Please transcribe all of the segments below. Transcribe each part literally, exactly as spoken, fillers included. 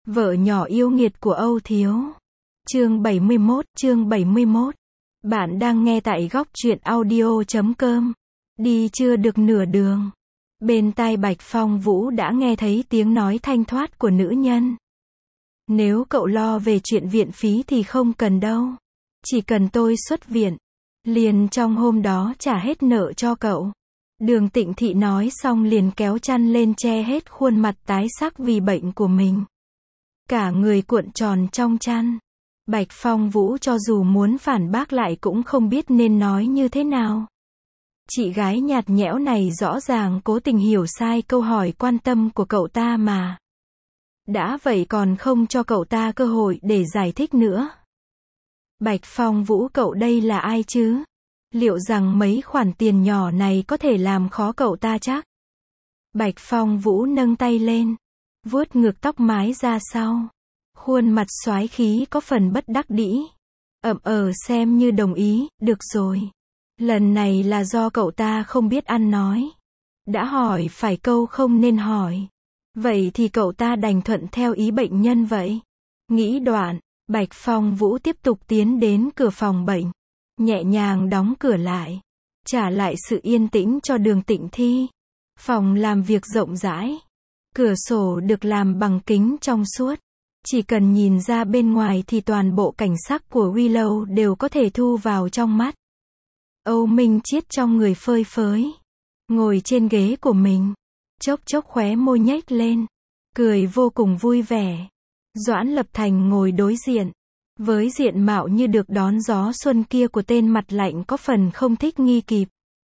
Vợ nhỏ yêu nghiệt của Âu Thiếu. Chương bảy mươi mốt, chương bảy mươi mốt. Bạn đang nghe tại góc truyện audio chấm com. Đi chưa được nửa đường. Bên tai Bạch Phong Vũ đã nghe thấy tiếng nói thanh thoát của nữ nhân. Nếu cậu lo về chuyện viện phí thì không cần đâu. Chỉ cần tôi xuất viện. Liền trong hôm đó trả hết nợ cho cậu. Đường Tịnh Thị nói xong liền kéo chăn lên che hết khuôn mặt tái sắc vì bệnh của mình. Cả người cuộn tròn trong chăn. Bạch Phong Vũ cho dù muốn phản bác lại cũng không biết nên nói như thế nào. Chị gái nhạt nhẽo này rõ ràng cố tình hiểu sai câu hỏi quan tâm của cậu ta mà. Đã vậy còn không cho cậu ta cơ hội để giải thích nữa. Bạch Phong Vũ, cậu đây là ai chứ? Liệu rằng mấy khoản tiền nhỏ này có thể làm khó cậu ta chắc? Bạch Phong Vũ nâng tay lên, vuốt ngược tóc mái ra sau. Khuôn mặt soái khí có phần bất đắc dĩ. Ậm ờ xem như đồng ý, được rồi. Lần này là do cậu ta không biết ăn nói. Đã hỏi phải câu không nên hỏi. Vậy thì cậu ta đành thuận theo ý bệnh nhân vậy. Nghĩ đoạn, Bạch Phong Vũ tiếp tục tiến đến cửa phòng bệnh. Nhẹ nhàng đóng cửa lại. Trả lại sự yên tĩnh cho Đường Tịnh Thi. Phòng làm việc rộng rãi. Cửa sổ được làm bằng kính trong suốt. Chỉ cần nhìn ra bên ngoài thì toàn bộ cảnh sắc của Willow đều có thể thu vào trong mắt. Âu Minh Chiết trong người phơi phới. Ngồi trên ghế của mình. Chốc chốc khóe môi nhếch lên. Cười vô cùng vui vẻ. Doãn Lập Thành ngồi đối diện. Với diện mạo như được đón gió xuân kia của tên mặt lạnh có phần không thích nghi kịp.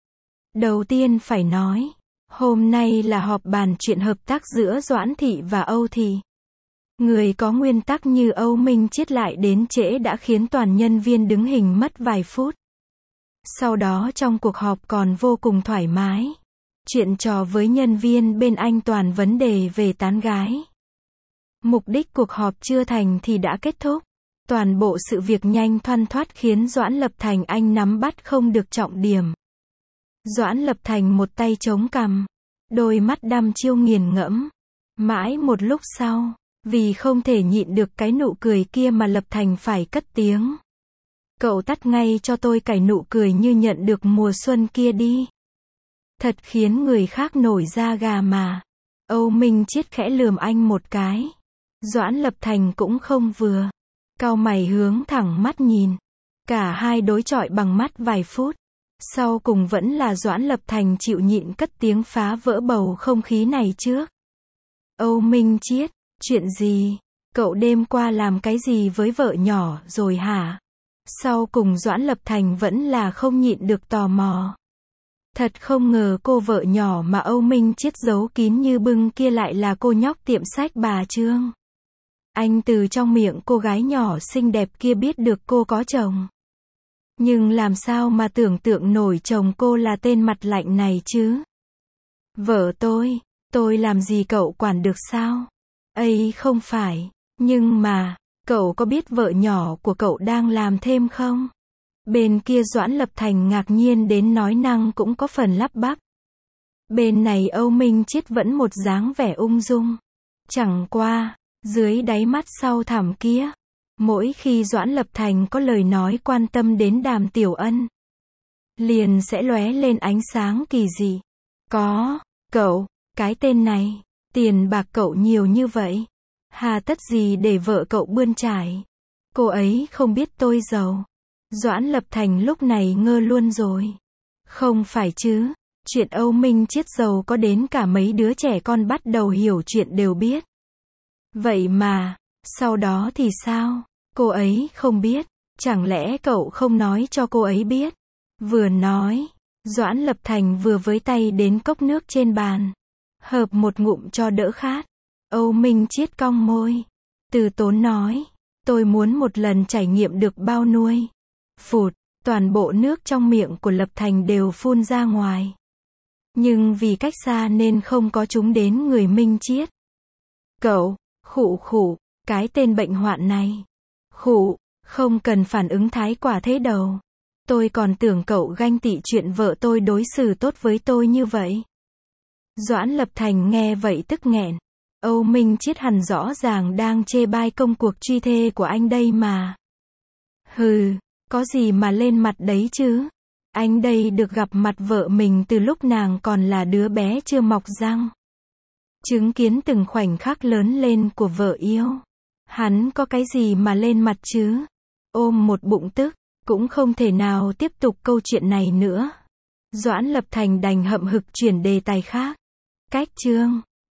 Đầu tiên phải nói. Hôm nay là họp bàn chuyện hợp tác giữa Doãn Thị và Âu Thị. Người có nguyên tắc như Âu Minh Chiết lại đến trễ đã khiến toàn nhân viên đứng hình mất vài phút. Sau đó trong cuộc họp còn vô cùng thoải mái. Chuyện trò với nhân viên bên anh toàn vấn đề về tán gái. Mục đích cuộc họp chưa thành thì đã kết thúc. Toàn bộ sự việc nhanh thoăn thoắt khiến Doãn Lập Thành anh nắm bắt không được trọng điểm. Doãn Lập Thành một tay chống cằm. Đôi mắt đăm chiêu nghiền ngẫm. Mãi một lúc sau. Vì không thể nhịn được cái nụ cười kia mà Lập Thành phải cất tiếng. Cậu tắt ngay cho tôi cái nụ cười như nhận được mùa xuân kia đi. Thật khiến người khác nổi da gà mà. Âu Minh Chiết khẽ lườm anh một cái. Doãn Lập Thành cũng không vừa. Cau mày hướng thẳng mắt nhìn. Cả hai đối chọi bằng mắt vài phút. Sau cùng vẫn là Doãn Lập Thành chịu nhịn cất tiếng phá vỡ bầu không khí này trước. Âu Minh Chiết. Chuyện gì? Cậu đêm qua làm cái gì với vợ nhỏ rồi hả? Sau cùng Doãn Lập Thành vẫn là không nhịn được tò mò. Thật không ngờ cô vợ nhỏ mà Âu Minh Chiết giấu kín như bưng kia lại là cô nhóc tiệm sách bà Trương. Anh từ trong miệng cô gái nhỏ xinh đẹp kia biết được cô có chồng. Nhưng làm sao mà tưởng tượng nổi chồng cô là tên mặt lạnh này chứ? Vợ tôi, tôi làm gì cậu quản được sao? Ây không phải, nhưng mà, cậu có biết vợ nhỏ của cậu đang làm thêm không? Bên kia Doãn Lập Thành ngạc nhiên đến nói năng cũng có phần lắp bắp. Bên này Âu Minh Chiết vẫn một dáng vẻ ung dung. Chẳng qua, dưới đáy mắt sau thẳm kia, mỗi khi Doãn Lập Thành có lời nói quan tâm đến Đàm Tiểu Ân, liền sẽ lóe lên ánh sáng kỳ dị. Có, cậu, cái tên này. Tiền bạc cậu nhiều như vậy. Hà tất gì để vợ cậu bươn trải. Cô ấy không biết tôi giàu. Doãn Lập Thành lúc này ngơ luôn rồi. Không phải chứ. Chuyện Âu Minh Chiết giàu có đến cả mấy đứa trẻ con bắt đầu hiểu chuyện đều biết. Vậy mà, sau đó thì sao? Cô ấy không biết. Chẳng lẽ cậu không nói cho cô ấy biết? Vừa nói, Doãn Lập Thành vừa với tay đến cốc nước trên bàn. Hợp một ngụm cho đỡ khát. Âu Minh Chiết cong môi. Từ tốn nói. Tôi muốn một lần trải nghiệm được bao nuôi. Phụt, toàn bộ nước trong miệng của Lập Thành đều phun ra ngoài. Nhưng vì cách xa nên không có chúng đến người Minh Chiết. Cậu, khụ khụ, cái tên bệnh hoạn này. Khụ, không cần phản ứng thái quả thế đâu. Tôi còn tưởng cậu ganh tị chuyện vợ tôi đối xử tốt với tôi như vậy. Doãn Lập Thành nghe vậy tức nghẹn. Âu Minh Chiết hẳn rõ ràng đang chê bai công cuộc truy thê của anh đây mà. Hừ, có gì mà lên mặt đấy chứ? Anh đây được gặp mặt vợ mình từ lúc nàng còn là đứa bé chưa mọc răng. Chứng kiến từng khoảnh khắc lớn lên của vợ yêu. Hắn có cái gì mà lên mặt chứ? Ôm một bụng tức, cũng không thể nào tiếp tục câu chuyện này nữa. Doãn Lập Thành đành hậm hực chuyển đề tài khác. Cách chương